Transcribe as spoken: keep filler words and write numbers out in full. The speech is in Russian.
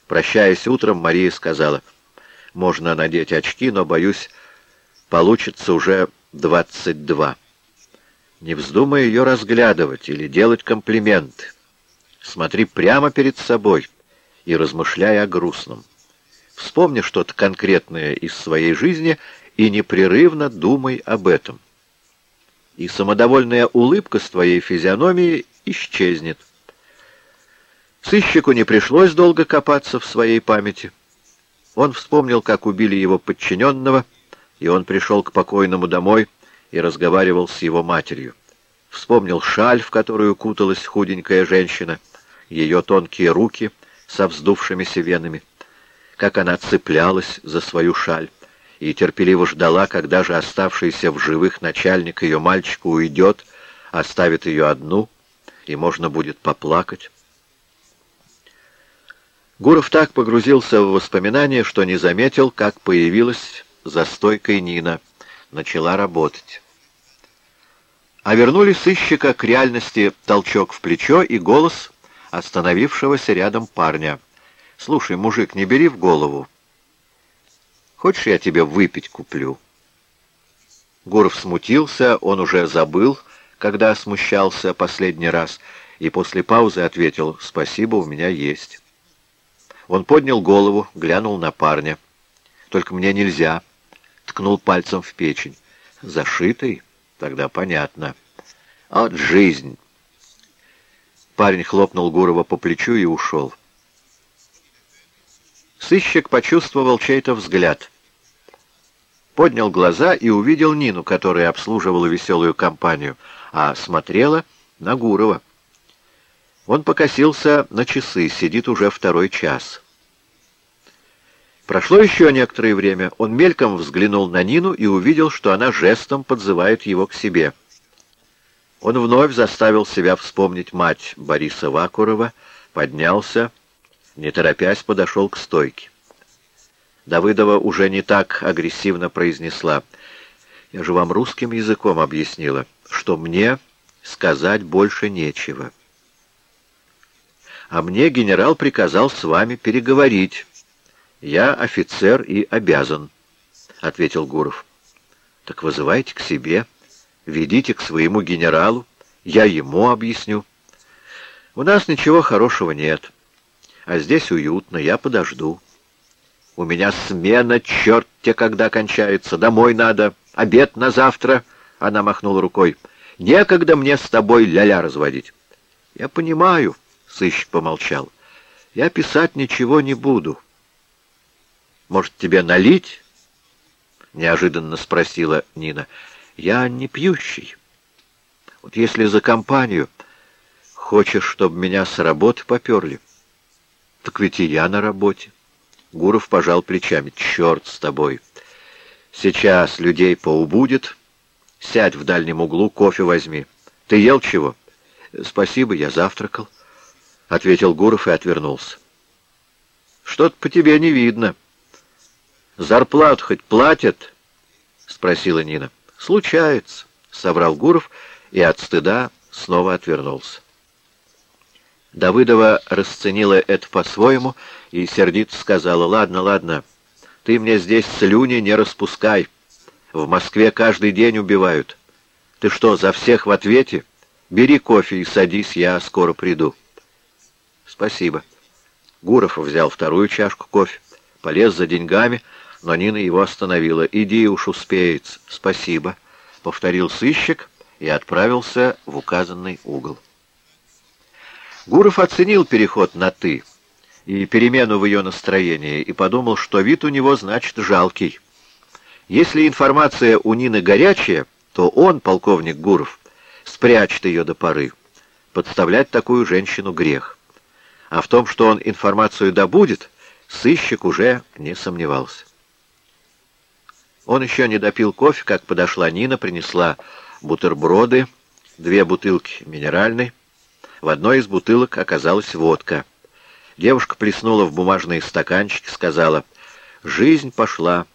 Прощаясь утром, Мария сказала: «Можно надеть очки, но, боюсь, получится уже двадцать два. Не вздумай ее разглядывать или делать комплименты. Смотри прямо перед собой и размышляй о грустном. Вспомни что-то конкретное из своей жизни и непрерывно думай об этом. И самодовольная улыбка с твоей физиономии исчезнет». Сыщику не пришлось долго копаться в своей памяти. Он вспомнил, как убили его подчиненного, и он пришел к покойному домой и разговаривал с его матерью. Вспомнил шаль, в которую куталась худенькая женщина, ее тонкие руки со вздувшимися венами, как она цеплялась за свою шаль и терпеливо ждала, когда же оставшийся в живых начальник ее мальчика уйдет, оставит ее одну, и можно будет поплакать. Гуров так погрузился в воспоминания, что не заметил, как появилась за стойкой Нина, начала работать. А вернули сыщика к реальности толчок в плечо и голос остановившегося рядом парня. «Слушай, мужик, не бери в голову. Хочешь, я тебе выпить куплю?» Гуров смутился, он уже забыл, когда смущался последний раз, и после паузы ответил: «Спасибо, у меня есть». Он поднял голову, глянул на парня. «Только мне нельзя», — ткнул пальцем в печень. «Зашитый? Тогда понятно. Вот жизнь». Парень хлопнул Гурова по плечу и ушел. Сыщик почувствовал чей-то взгляд. Поднял глаза и увидел Нину, которая обслуживала веселую компанию, а смотрела на Гурова. Он покосился на часы, сидит уже второй час. Прошло еще некоторое время. Он мельком взглянул на Нину и увидел, что она жестом подзывает его к себе. Он вновь заставил себя вспомнить мать Бориса Вакурова, поднялся, не торопясь подошел к стойке. Давыдова уже не так агрессивно произнесла: «Я же вам русским языком объяснила, что мне сказать больше нечего. А мне генерал приказал с вами переговорить. Я офицер и обязан», — ответил Гуров. «Так вызывайте к себе, ведите к своему генералу, я ему объясню. У нас ничего хорошего нет, а здесь уютно, я подожду. У меня смена, черт те, когда кончается, домой надо, обед на завтра», — она махнула рукой. «Некогда мне с тобой ля-ля разводить». «Я понимаю», — сыщик помолчал, — «я писать ничего не буду». «Может, тебе налить?» — неожиданно спросила Нина. «Я не пьющий. Вот если за компанию хочешь, чтобы меня с работы поперли, так ведь и я на работе». Гуров пожал плечами. «Черт с тобой. Сейчас людей поубудет. Сядь в дальнем углу, кофе возьми. Ты ел чего?» «Спасибо, я завтракал», — ответил Гуров и отвернулся. «Что-то по тебе не видно. Зарплату хоть платят?» — спросила Нина. «Случается», — соврал Гуров и от стыда снова отвернулся. Давыдова расценила это по-своему и сердито сказала: «Ладно, ладно, ты мне здесь слюни не распускай. В Москве каждый день убивают. Ты что, за всех в ответе? Бери кофе и садись, я скоро приду». «Спасибо». Гуров взял вторую чашку кофе, полез за деньгами, но Нина его остановила. «Иди уж, успеется». «Спасибо», — повторил сыщик и отправился в указанный угол. Гуров оценил переход на «ты» и перемену в ее настроении и подумал, что вид у него, значит, жалкий. Если информация у Нины горячая, то он, полковник Гуров, спрячет ее до поры. Подставлять такую женщину грех. А в том, что он информацию добудет, сыщик уже не сомневался. Он еще не допил кофе, как подошла Нина, принесла бутерброды, две бутылки минеральной. В одной из бутылок оказалась водка. Девушка плеснула в бумажные стаканчики, сказала: «Жизнь пошла.